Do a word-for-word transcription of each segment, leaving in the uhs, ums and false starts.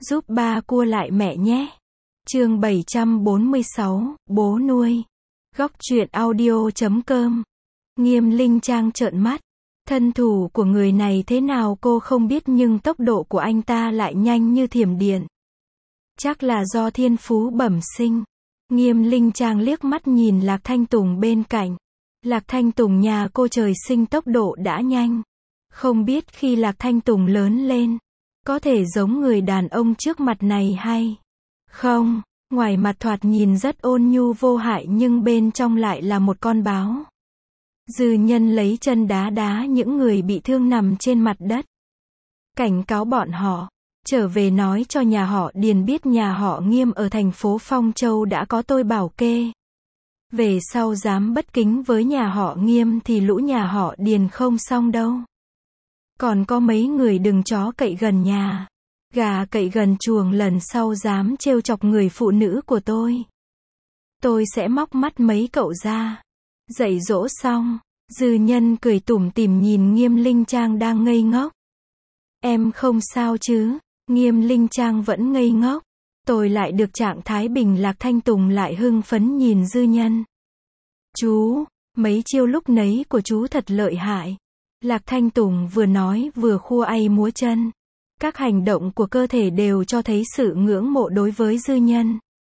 Giúp ba cua lại mẹ nhé. Chương bảy trăm bốn mươi sáu, bố nuôi. Góc truyện audio chấm com. Nghiêm Linh Trang trợn mắt. Thân thủ của người này thế nào cô không biết, nhưng tốc độ của anh ta lại nhanh như thiểm điện. Chắc là do thiên phú bẩm sinh. Nghiêm Linh Trang liếc mắt nhìn Lạc Thanh Tùng bên cạnh. Lạc Thanh Tùng nhà cô trời sinh tốc độ đã nhanh. Không biết khi Lạc Thanh Tùng lớn lên, có thể giống người đàn ông trước mặt này hay không? Ngoài mặt thoạt nhìn rất ôn nhu vô hại nhưng bên trong lại là một con báo. Dư Nhân lấy chân đá đá những người bị thương nằm trên mặt đất. Cảnh cáo bọn họ, trở về nói cho nhà họ Điền biết nhà họ Nghiêm ở thành phố Phong Châu đã có tôi bảo kê. Về sau dám bất kính với nhà họ Nghiêm thì lũ nhà họ Điền không xong đâu. Còn có mấy người đừng chó cậy gần nhà, gà cậy gần chuồng, lần sau dám trêu chọc người phụ nữ của tôi, tôi sẽ móc mắt mấy cậu ra. Dạy dỗ xong, Dư Nhân cười tủm tỉm nhìn Nghiêm Linh Trang đang ngây ngốc. Em không sao chứ? Nghiêm Linh Trang vẫn ngây ngốc. Tôi lại được trạng thái bình. Lạc Thanh Tùng lại hưng phấn nhìn Dư Nhân. Chú, mấy chiêu lúc nấy của chú thật lợi hại. Lạc Thanh Tùng vừa nói vừa khua ay múa chân. Các hành động của cơ thể đều cho thấy sự ngưỡng mộ đối với Dư Nhân.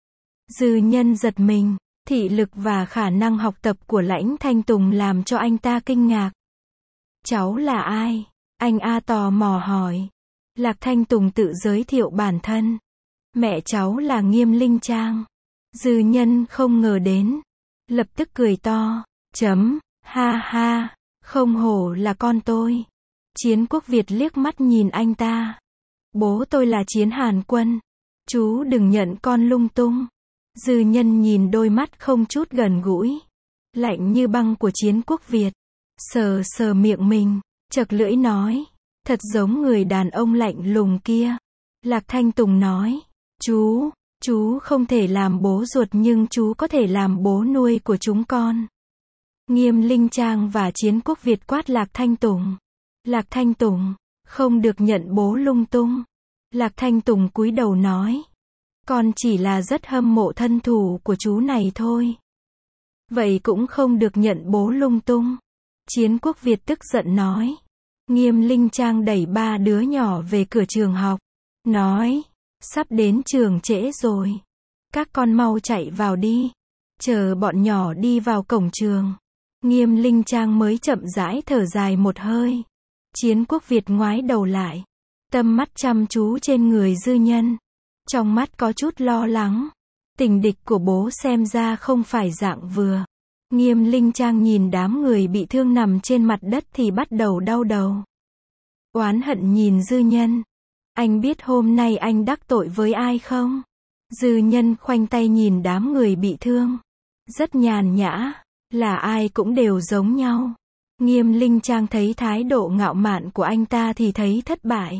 Dư Nhân giật mình. Thị lực và khả năng học tập của Lãnh Thanh Tùng làm cho anh ta kinh ngạc. Cháu là ai? Anh A tò mò hỏi. Lạc Thanh Tùng tự giới thiệu bản thân. Mẹ cháu là Nghiêm Linh Trang. Dư Nhân không ngờ đến. Lập tức cười to. Chấm, ha ha, không hổ là con tôi. Chiến Quốc Việt liếc mắt nhìn anh ta. Bố tôi là Chiến Hàn Quân. Chú đừng nhận con lung tung. Dư Nhân nhìn đôi mắt không chút gần gũi, lạnh như băng của Chiến Quốc Việt. Sờ sờ miệng mình, chật lưỡi nói. Thật giống người đàn ông lạnh lùng kia. Lạc Thanh Tùng nói. Chú, chú không thể làm bố ruột nhưng chú có thể làm bố nuôi của chúng con. Nghiêm Linh Trang và Chiến Quốc Việt quát Lạc Thanh Tùng. Lạc Thanh Tùng, không được nhận bố lung tung. Lạc Thanh Tùng cúi đầu nói. Con chỉ là rất hâm mộ thân thủ của chú này thôi. Vậy cũng không được nhận bố lung tung. Chiến Quốc Việt tức giận nói. Nghiêm Linh Trang đẩy ba đứa nhỏ về cửa trường học. Nói. Sắp đến trường trễ rồi. Các con mau chạy vào đi. Chờ bọn nhỏ đi vào cổng trường. Nghiêm Linh Trang mới chậm rãi thở dài một hơi. Chiến Quốc Việt ngoái đầu lại. Tâm mắt chăm chú trên người Dư Nhân. Trong mắt có chút lo lắng. Tình địch của bố xem ra không phải dạng vừa. Nghiêm Linh Trang nhìn đám người bị thương nằm trên mặt đất thì bắt đầu đau đầu. Oán hận nhìn Dư Nhân. Anh biết hôm nay anh đắc tội với ai không? Dư Nhân khoanh tay nhìn đám người bị thương. Rất nhàn nhã. Là ai cũng đều giống nhau. Nghiêm Linh Trang thấy thái độ ngạo mạn của anh ta thì thấy thất bại.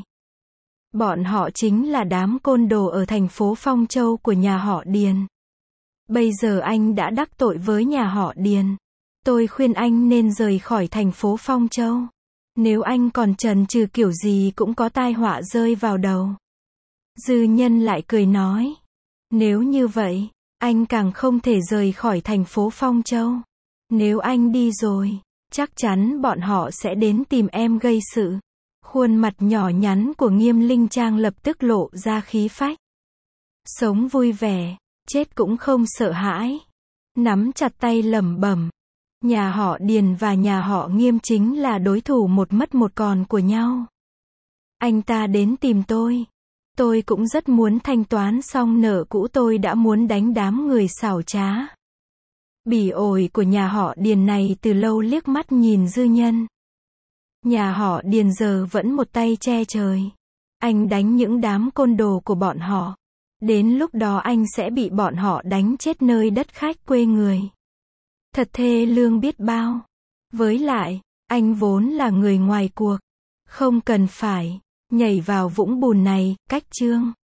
Bọn họ chính là đám côn đồ ở thành phố Phong Châu của nhà họ Điền. Bây giờ anh đã đắc tội với nhà họ Điền. Tôi khuyên anh nên rời khỏi thành phố Phong Châu. Nếu anh còn chần chừ kiểu gì cũng có tai họa rơi vào đầu. Dư Nhân lại cười nói. Nếu như vậy, anh càng không thể rời khỏi thành phố Phong Châu. Nếu anh đi rồi, chắc chắn bọn họ sẽ đến tìm em gây sự. Khuôn mặt nhỏ nhắn của Nghiêm Linh Trang lập tức lộ ra khí phách. Sống vui vẻ, chết cũng không sợ hãi. Nắm chặt tay lẩm bẩm. Nhà họ Điền và nhà họ Nghiêm chính là đối thủ một mất một còn của nhau. Anh ta đến tìm tôi. Tôi cũng rất muốn thanh toán xong nợ cũ. Tôi đã muốn đánh đám người xảo trá, bỉ ổi của nhà họ Điền này từ lâu. Liếc mắt nhìn Dư Nhân. Nhà họ Điền giờ vẫn một tay che trời. Anh đánh những đám côn đồ của bọn họ. Đến lúc đó anh sẽ bị bọn họ đánh chết nơi đất khách quê người. Thật thê lương biết bao. Với lại, anh vốn là người ngoài cuộc. Không cần phải nhảy vào vũng bùn này. Cách chương